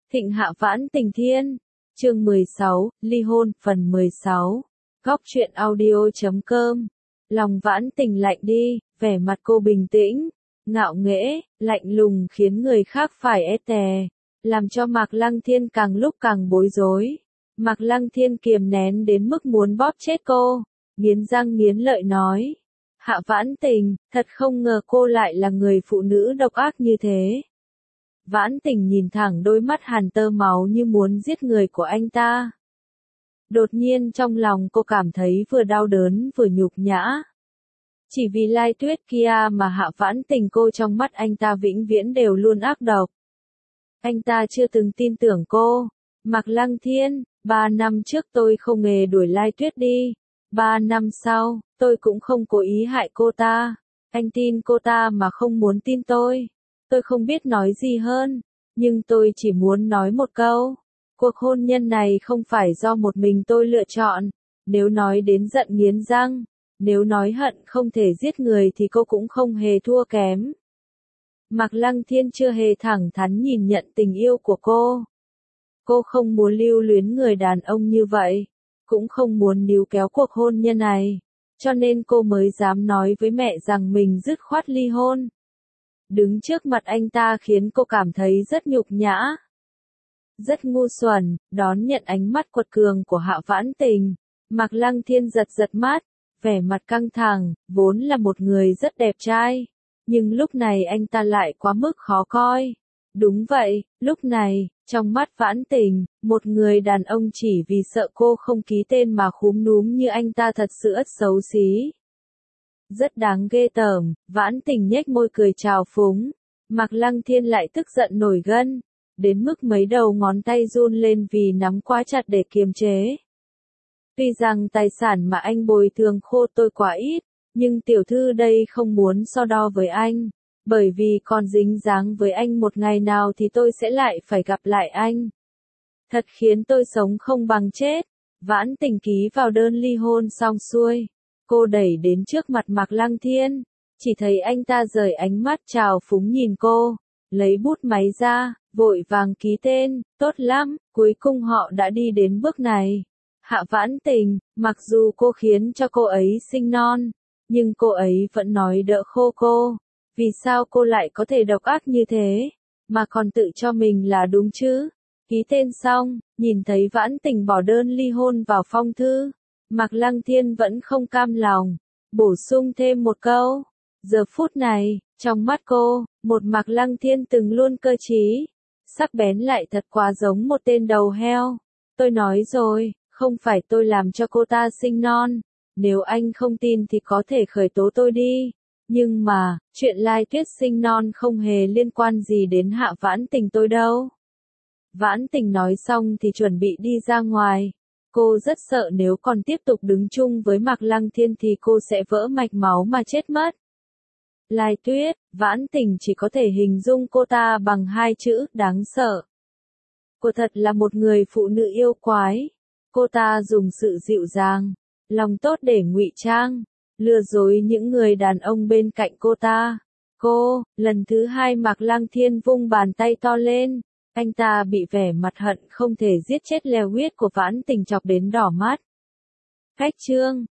Thịnh Hạ Vãn Tình Thiên, chương 16, ly hôn, phần 16. Góc truyện audio.com. Lòng Vãn Tình lạnh đi, vẻ mặt cô bình tĩnh, ngạo nghễ, lạnh lùng khiến người khác phải e tè, làm cho Mạc Lăng Thiên càng lúc càng bối rối. Mạc Lăng Thiên kiềm nén đến mức muốn bóp chết cô, nghiến răng nghiến lợi nói: Hạ Vãn Tình, thật không ngờ cô lại là người phụ nữ độc ác như thế. Vãn Tình nhìn thẳng đôi mắt hàn tơ máu như muốn giết người của anh ta. Đột nhiên trong lòng cô cảm thấy vừa đau đớn vừa nhục nhã. Chỉ vì Lai Tuyết kia mà Hạ Vãn Tình cô trong mắt anh ta vĩnh viễn đều luôn ác độc. Anh ta chưa từng tin tưởng cô. Mạc Lăng Thiên, 3 năm trước tôi không hề đuổi Lai Tuyết đi. 3 năm sau, tôi cũng không cố ý hại cô ta. Anh tin cô ta mà không muốn tin tôi. Tôi không biết nói gì hơn, nhưng tôi chỉ muốn nói một câu. Cuộc hôn nhân này không phải do một mình tôi lựa chọn. Nếu nói đến giận nghiến răng, nếu nói hận không thể giết người thì cô cũng không hề thua kém. Mạc Lăng Thiên chưa hề thẳng thắn nhìn nhận tình yêu của cô. Cô không muốn lưu luyến người đàn ông như vậy, cũng không muốn níu kéo cuộc hôn nhân này, cho nên cô mới dám nói với mẹ rằng mình dứt khoát ly hôn. Đứng trước mặt anh ta khiến cô cảm thấy rất nhục nhã, rất ngu xuẩn. Đón nhận ánh mắt quật cường của Hạ Vãn Tình, Mạc Lăng Thiên giật giật mắt, vẻ mặt căng thẳng. Vốn là một người rất đẹp trai, nhưng lúc này anh ta lại quá mức khó coi. Đúng vậy, lúc này, trong mắt Vãn Tình, một người đàn ông chỉ vì sợ cô không ký tên mà khúm núm như anh ta thật sự ất xấu xí. Rất đáng ghê tởm. Vãn Tình nhếch môi cười trào phúng. Mạc Lăng Thiên lại tức giận nổi gân, đến mức mấy đầu ngón tay run lên vì nắm quá chặt để kiềm chế. Tuy rằng tài sản mà anh bồi thường khô tôi quá ít, nhưng tiểu thư đây không muốn so đo với anh, bởi vì còn dính dáng với anh một ngày nào thì tôi sẽ lại phải gặp lại anh. Thật khiến tôi sống không bằng chết. Vãn Tình ký vào đơn ly hôn xong xuôi, cô đẩy đến trước mặt Mạc Lăng Thiên, chỉ thấy anh ta rời ánh mắt trào phúng nhìn cô, lấy bút máy ra, vội vàng ký tên. Tốt lắm, cuối cùng họ đã đi đến bước này. Hạ Vãn Tình, mặc dù cô khiến cho cô ấy sinh non, nhưng cô ấy vẫn nói đỡ khô cô. Vì sao cô lại có thể độc ác như thế, mà còn tự cho mình là đúng chứ? Ký tên xong, nhìn thấy Vãn Tình bỏ đơn ly hôn vào phong thư, Mạc Lăng Thiên vẫn không cam lòng, bổ sung thêm một câu. Giờ phút này, trong mắt cô, một Mạc Lăng Thiên từng luôn cơ trí, sắc bén lại thật quá giống một tên đầu heo. Tôi nói rồi, không phải tôi làm cho cô ta sinh non. Nếu anh không tin thì có thể khởi tố tôi đi. Nhưng mà, chuyện Lai Tuyết sinh non không hề liên quan gì đến Hạ Vãn Tình tôi đâu. Vãn Tình nói xong thì chuẩn bị đi ra ngoài. Cô rất sợ nếu còn tiếp tục đứng chung với Mạc Lăng Thiên thì cô sẽ vỡ mạch máu mà chết mất. Lai Tuyết, Vãn Tình chỉ có thể hình dung cô ta bằng 2 chữ: đáng sợ. Cô thật là một người phụ nữ yêu quái. Cô ta dùng sự dịu dàng, lòng tốt để ngụy trang, lừa dối những người đàn ông bên cạnh cô ta. Lần thứ 2 Mạc Lăng Thiên vung bàn tay to lên, anh ta bị vẻ mặt hận không thể giết chết leo huyết của Vãn Tình chọc đến đỏ mắt. Cách chương